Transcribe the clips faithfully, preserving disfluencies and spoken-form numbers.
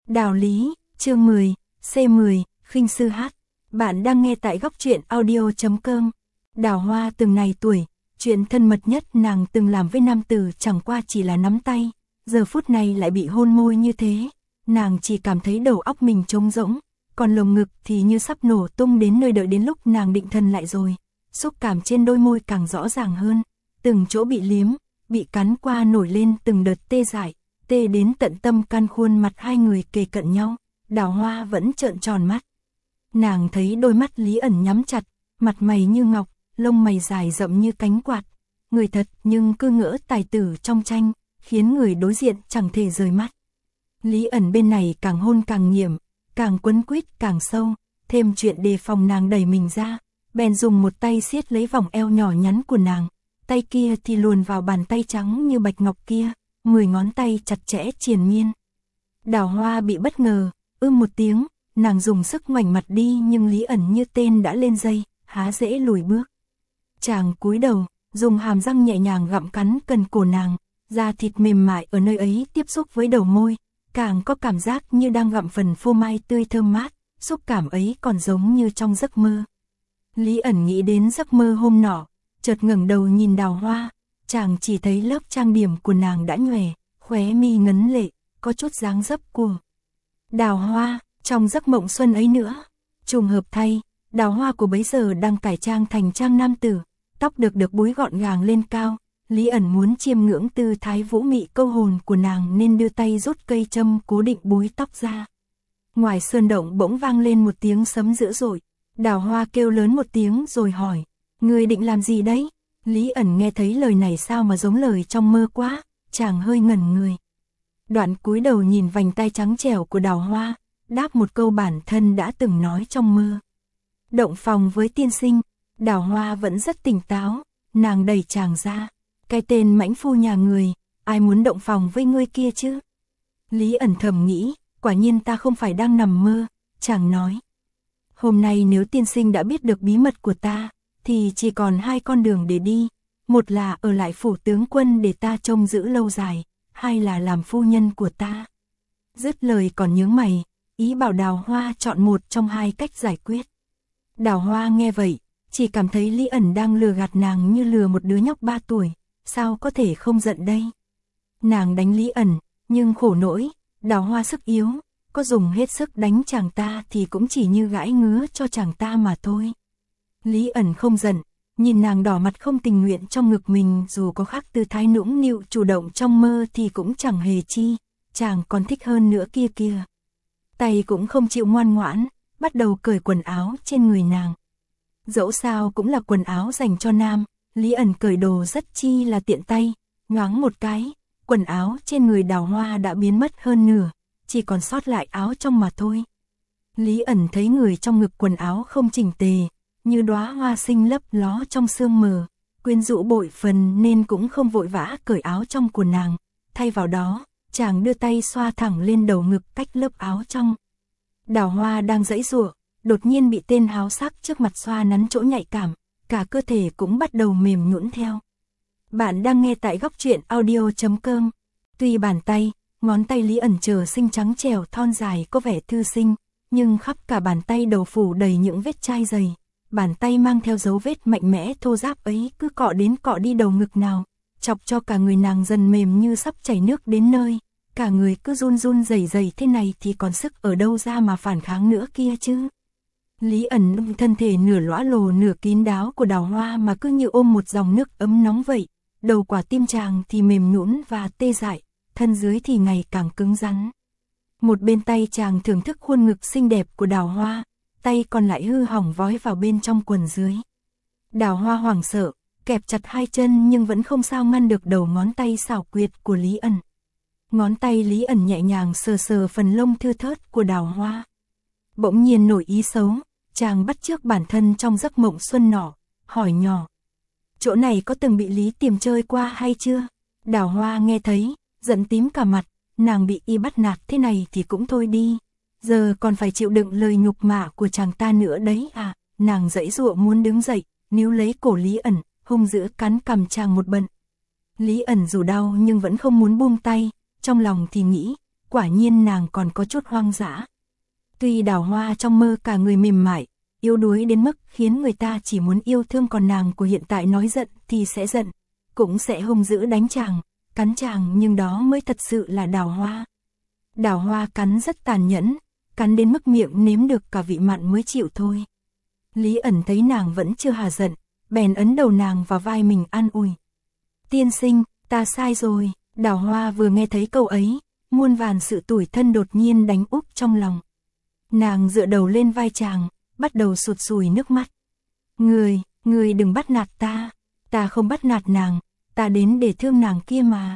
Đào lý, chương mười, C mười, khinh sư hát. Bạn đang nghe tại góc truyện audio chấm com. Đào Hoa từng này tuổi, chuyện thân mật nhất nàng từng làm với nam tử chẳng qua chỉ là nắm tay, giờ phút này lại bị hôn môi như thế, nàng chỉ cảm thấy đầu óc mình trống rỗng, còn lồng ngực thì như sắp nổ tung đến nơi. Đợi đến lúc nàng định thần lại rồi, xúc cảm trên đôi môi càng rõ ràng hơn, từng chỗ bị liếm, bị cắn qua nổi lên từng đợt tê dại, tê đến tận tâm can. Khuôn mặt hai người kề cận nhau, Đào Hoa vẫn trợn tròn mắt. Nàng thấy đôi mắt Lý ẩn nhắm chặt, mặt mày như ngọc, lông mày dài rậm như cánh quạt, người thật nhưng cứ ngỡ tài tử trong tranh, khiến người đối diện chẳng thể rời mắt. Lý ẩn bên này càng hôn càng nghiểm, càng quấn quýt càng sâu, thêm chuyện đề phòng nàng đẩy mình ra, bèn dùng một tay siết lấy vòng eo nhỏ nhắn của nàng, tay kia thì luồn vào bàn tay trắng như bạch ngọc kia, mười ngón tay chặt chẽ triền miên. Đào Hoa bị bất ngờ, ưm một tiếng, nàng dùng sức ngoảnh mặt đi, nhưng Lý ẩn như tên đã lên dây, há dễ lùi bước. Chàng cúi đầu, dùng hàm răng nhẹ nhàng gặm cắn cần cổ nàng, da thịt mềm mại ở nơi ấy tiếp xúc với đầu môi, càng có cảm giác như đang gặm phần phô mai tươi thơm mát, xúc cảm ấy còn giống như trong giấc mơ. Lý ẩn nghĩ đến giấc mơ hôm nọ, chợt ngẩng đầu nhìn Đào Hoa, chàng chỉ thấy lớp trang điểm của nàng đã nhòe, khóe mi ngấn lệ, có chút dáng dấp của Đào Hoa, trong giấc mộng xuân ấy nữa. Trùng hợp thay, Đào Hoa của bấy giờ đang cải trang thành trang nam tử, tóc được được búi gọn gàng lên cao. Lý ẩn muốn chiêm ngưỡng tư thái vũ mị câu hồn của nàng nên đưa tay rút cây châm cố định búi tóc ra. Ngoài sơn động bỗng vang lên một tiếng sấm dữ dội, Đào Hoa kêu lớn một tiếng rồi hỏi, người định làm gì đấy? Lý ẩn nghe thấy lời này sao mà giống lời trong mơ quá, chàng hơi ngẩn người. Đoạn cúi đầu nhìn vành tai trắng trẻo của Đào Hoa, đáp một câu bản thân đã từng nói trong mơ. Động phòng với tiên sinh. Đào Hoa vẫn rất tỉnh táo, nàng đẩy chàng ra. Cái tên mãnh phu nhà người, ai muốn động phòng với ngươi kia chứ? Lý ẩn thầm nghĩ, quả nhiên ta không phải đang nằm mơ, chàng nói. Hôm nay nếu tiên sinh đã biết được bí mật của ta, thì chỉ còn hai con đường để đi, một là ở lại phủ tướng quân để ta trông giữ lâu dài, hai là làm phu nhân của ta. Dứt lời còn nhướng mày, ý bảo Đào Hoa chọn một trong hai cách giải quyết. Đào Hoa nghe vậy, chỉ cảm thấy Lý ẩn đang lừa gạt nàng như lừa một đứa nhóc ba tuổi, sao có thể không giận đây. Nàng đánh Lý ẩn, nhưng khổ nỗi, Đào Hoa sức yếu, có dùng hết sức đánh chàng ta thì cũng chỉ như gãi ngứa cho chàng ta mà thôi. Lý ẩn không giận, nhìn nàng đỏ mặt không tình nguyện trong ngực mình, dù có khác tư thái nũng nịu chủ động trong mơ thì cũng chẳng hề chi, chàng còn thích hơn nữa kia kia. Tay cũng không chịu ngoan ngoãn, bắt đầu cởi quần áo trên người nàng. Dẫu sao cũng là quần áo dành cho nam, Lý ẩn cởi đồ rất chi là tiện tay, nhoáng một cái, quần áo trên người Đào Hoa đã biến mất hơn nửa, chỉ còn sót lại áo trong mà thôi. Lý ẩn thấy người trong ngực quần áo không chỉnh tề, như đóa hoa xinh lấp ló trong sương mờ, quyến rũ bội phần nên cũng không vội vã cởi áo trong của nàng, thay vào đó, chàng đưa tay xoa thẳng lên đầu ngực cách lớp áo trong. Đào Hoa đang giãy giụa, đột nhiên bị tên háo sắc trước mặt xoa nắn chỗ nhạy cảm, cả cơ thể cũng bắt đầu mềm nhũn theo. Bạn đang nghe tại góc truyện audio chấm com. Tuy bàn tay, ngón tay Lý ẩn trở xinh trắng trẻo thon dài có vẻ thư sinh, nhưng khắp cả bàn tay đầu phủ đầy những vết chai dày. Bàn tay mang theo dấu vết mạnh mẽ thô ráp ấy cứ cọ đến cọ đi đầu ngực nào, chọc cho cả người nàng dần mềm như sắp chảy nước đến nơi. Cả người cứ run run rẩy rẩy thế này thì còn sức ở đâu ra mà phản kháng nữa kia chứ. Lý ẩn thân thể nửa lõa lồ nửa kín đáo của Đào Hoa mà cứ như ôm một dòng nước ấm nóng vậy. Đầu quả tim chàng thì mềm nhũn và tê dại, thân dưới thì ngày càng cứng rắn. Một bên tay chàng thưởng thức khuôn ngực xinh đẹp của Đào Hoa, tay còn lại hư hỏng vói vào bên trong quần dưới. Đào Hoa hoảng sợ, kẹp chặt hai chân nhưng vẫn không sao ngăn được đầu ngón tay xảo quyệt của Lý ẩn. Ngón tay Lý ẩn nhẹ nhàng sờ sờ phần lông thưa thớt của Đào Hoa. Bỗng nhiên nổi ý xấu, chàng bắt chước bản thân trong giấc mộng xuân nọ, hỏi nhỏ. Chỗ này có từng bị Lý tìm chơi qua hay chưa? Đào Hoa nghe thấy, giận tím cả mặt, nàng bị y bắt nạt thế này thì cũng thôi đi. Giờ còn phải chịu đựng lời nhục mạ của chàng ta nữa đấy à? Nàng giãy giụa muốn đứng dậy, níu lấy cổ Lý ẩn, hung dữ cắn cằm chàng một bận. Lý ẩn dù đau nhưng vẫn không muốn buông tay, trong lòng thì nghĩ, quả nhiên nàng còn có chút hoang dã. Tuy Đào Hoa trong mơ cả người mềm mại, yếu đuối đến mức khiến người ta chỉ muốn yêu thương, còn nàng của hiện tại nói giận thì sẽ giận, cũng sẽ hung dữ đánh chàng, cắn chàng, nhưng đó mới thật sự là Đào Hoa. Đào Hoa cắn rất tàn nhẫn, cắn đến mức miệng nếm được cả vị mặn mới chịu thôi. Lý ẩn thấy nàng vẫn chưa hà giận, bèn ấn đầu nàng vào vai mình an ủi. Tiên sinh, ta sai rồi. Đào Hoa vừa nghe thấy câu ấy, muôn vàn sự tủi thân đột nhiên đánh úp trong lòng. Nàng dựa đầu lên vai chàng, bắt đầu sụt sùi nước mắt. Người, người đừng bắt nạt ta, ta không bắt nạt nàng, ta đến để thương nàng kia mà.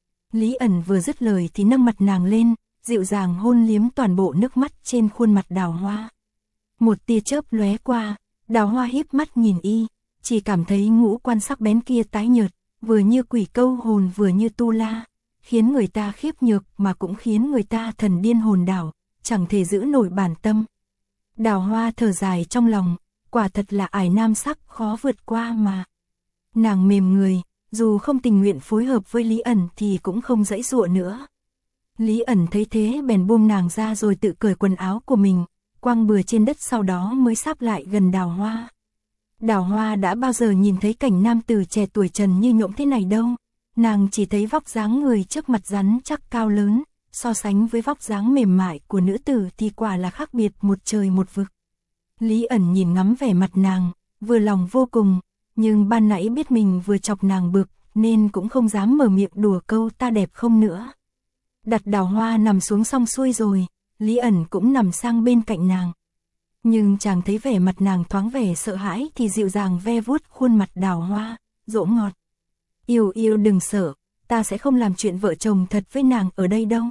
Lý ẩn vừa dứt lời thì nâng mặt nàng lên, dịu dàng hôn liếm toàn bộ nước mắt trên khuôn mặt Đào Hoa. Một tia chớp lóe qua, Đào Hoa híp mắt nhìn y, chỉ cảm thấy ngũ quan sắc bén kia tái nhợt, vừa như quỷ câu hồn vừa như tu la, khiến người ta khiếp nhược mà cũng khiến người ta thần điên hồn đảo, chẳng thể giữ nổi bản tâm. Đào Hoa thở dài trong lòng, quả thật là ải nam sắc khó vượt qua mà. Nàng mềm người, dù không tình nguyện phối hợp với Lý ẩn thì cũng không dãy dụa nữa. Lý ẩn thấy thế bèn buông nàng ra rồi tự cởi quần áo của mình, quăng bừa trên đất, sau đó mới sáp lại gần Đào Hoa. Đào Hoa đã bao giờ nhìn thấy cảnh nam tử trẻ tuổi trần như nhộng thế này đâu, nàng chỉ thấy vóc dáng người trước mặt rắn chắc cao lớn, so sánh với vóc dáng mềm mại của nữ tử thì quả là khác biệt một trời một vực. Lý ẩn nhìn ngắm vẻ mặt nàng, vừa lòng vô cùng, nhưng ban nãy biết mình vừa chọc nàng bực, nên cũng không dám mở miệng đùa câu ta đẹp không nữa. Đặt Đào Hoa nằm xuống xong xuôi rồi, Lý ẩn cũng nằm sang bên cạnh nàng. Nhưng chàng thấy vẻ mặt nàng thoáng vẻ sợ hãi thì dịu dàng ve vuốt khuôn mặt Đào Hoa, dỗ ngọt. Yêu yêu đừng sợ, ta sẽ không làm chuyện vợ chồng thật với nàng ở đây đâu.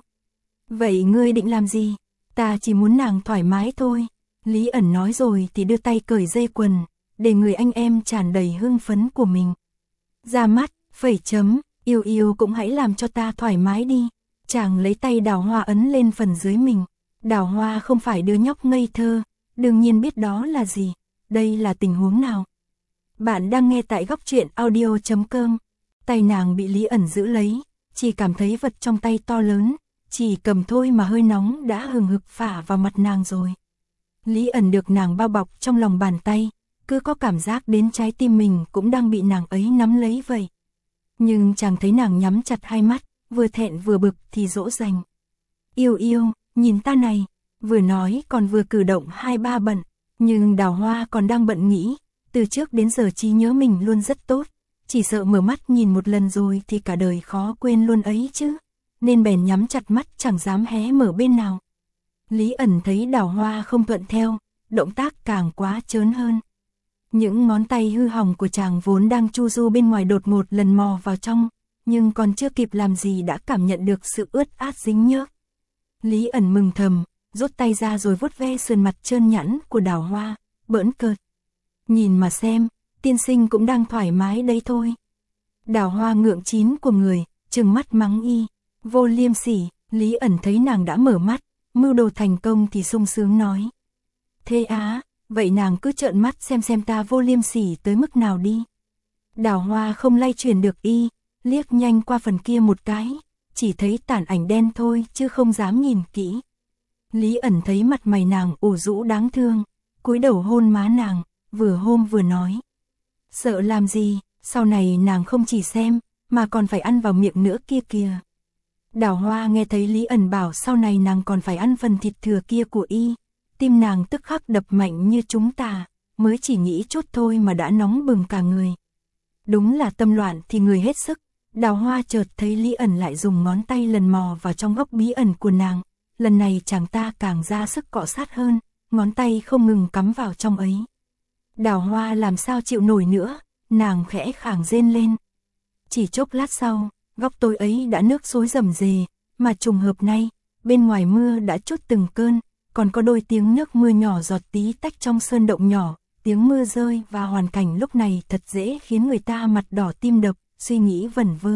Vậy ngươi định làm gì? Ta chỉ muốn nàng thoải mái thôi. Lý ẩn nói rồi thì đưa tay cởi dây quần, để người anh em tràn đầy hưng phấn của mình. Ra mắt, phẩy chấm, yêu yêu cũng hãy làm cho ta thoải mái đi. Chàng lấy tay Đào Hoa ấn lên phần dưới mình. Đào Hoa không phải đứa nhóc ngây thơ, đương nhiên biết đó là gì. Đây là tình huống nào? Bạn đang nghe tại góc truyện audio chấm com. Tay nàng bị Lý ẩn giữ lấy, chỉ cảm thấy vật trong tay to lớn, chỉ cầm thôi mà hơi nóng đã hừng hực phả vào mặt nàng rồi. Lý ẩn được nàng bao bọc trong lòng bàn tay, cứ có cảm giác đến trái tim mình cũng đang bị nàng ấy nắm lấy vậy. Nhưng chàng thấy nàng nhắm chặt hai mắt, vừa thẹn vừa bực thì dỗ dành. Yêu yêu, nhìn ta này, vừa nói còn vừa cử động hai ba bận, nhưng Đào Hoa còn đang bận nghĩ, từ trước đến giờ trí nhớ mình luôn rất tốt, chỉ sợ mở mắt nhìn một lần rồi thì cả đời khó quên luôn ấy chứ, nên bèn nhắm chặt mắt chẳng dám hé mở bên nào. Lý ẩn thấy Đào Hoa không thuận theo, động tác càng quá trớn hơn. Những ngón tay hư hỏng của chàng vốn đang chu du bên ngoài đột một lần mò vào trong, nhưng còn chưa kịp làm gì đã cảm nhận được sự ướt át dính nhớp. Lý ẩn mừng thầm, rút tay ra rồi vuốt ve sườn mặt trơn nhẵn của Đào Hoa, bỡn cợt. Nhìn mà xem, tiên sinh cũng đang thoải mái đấy thôi. Đào Hoa ngượng chín của người, trừng mắt mắng y, vô liêm sỉ. Lý ẩn thấy nàng đã mở mắt, mưu đồ thành công thì sung sướng nói. Thế á, vậy nàng cứ trợn mắt xem xem ta vô liêm sỉ tới mức nào đi. Đào Hoa không lay chuyển được y, liếc nhanh qua phần kia một cái, chỉ thấy tản ảnh đen thôi chứ không dám nhìn kỹ. Lý ẩn thấy mặt mày nàng ủ rũ đáng thương, cúi đầu hôn má nàng, vừa hôn vừa nói. Sợ làm gì, sau này nàng không chỉ xem, mà còn phải ăn vào miệng nữa kia kìa. Đào Hoa nghe thấy Lý ẩn bảo sau này nàng còn phải ăn phần thịt thừa kia của y, tim nàng tức khắc đập mạnh như trúng tà, mới chỉ nghĩ chút thôi mà đã nóng bừng cả người. Đúng là tâm loạn thì người hết sức. Đào Hoa chợt thấy Lý ẩn lại dùng ngón tay lần mò vào trong góc bí ẩn của nàng, lần này chàng ta càng ra sức cọ sát hơn, ngón tay không ngừng cắm vào trong ấy. Đào Hoa làm sao chịu nổi nữa, nàng khẽ khàng rên lên. Chỉ chốc lát sau, góc tối ấy đã nước xối rầm rề, mà trùng hợp nay, bên ngoài mưa đã trút từng cơn, còn có đôi tiếng nước mưa nhỏ giọt tí tách trong sơn động nhỏ, tiếng mưa rơi và hoàn cảnh lúc này thật dễ khiến người ta mặt đỏ tim đập, suy nghĩ vẩn vơ.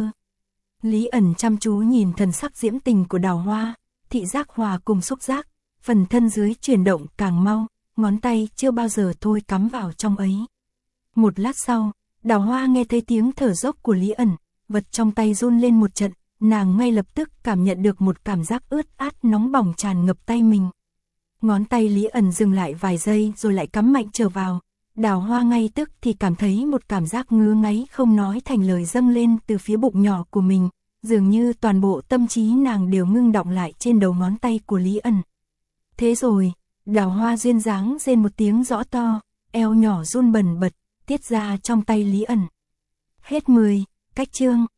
Lý ẩn chăm chú nhìn thần sắc diễm tình của Đào Hoa, thị giác hòa cùng xúc giác, phần thân dưới chuyển động càng mau, ngón tay chưa bao giờ thôi cắm vào trong ấy. Một lát sau, Đào Hoa nghe thấy tiếng thở dốc của Lý ẩn, vật trong tay run lên một trận, nàng ngay lập tức cảm nhận được một cảm giác ướt át nóng bỏng tràn ngập tay mình. Ngón tay Lý ẩn dừng lại vài giây rồi lại cắm mạnh trở vào. Đào Hoa ngay tức thì cảm thấy một cảm giác ngứa ngáy không nói thành lời dâng lên từ phía bụng nhỏ của mình, dường như toàn bộ tâm trí nàng đều ngưng đọng lại trên đầu ngón tay của Lý ẩn. Thế rồi, Đào Hoa duyên dáng rên một tiếng rõ to, eo nhỏ run bần bật, tiết ra trong tay Lý ẩn. Hết mười, cách chương.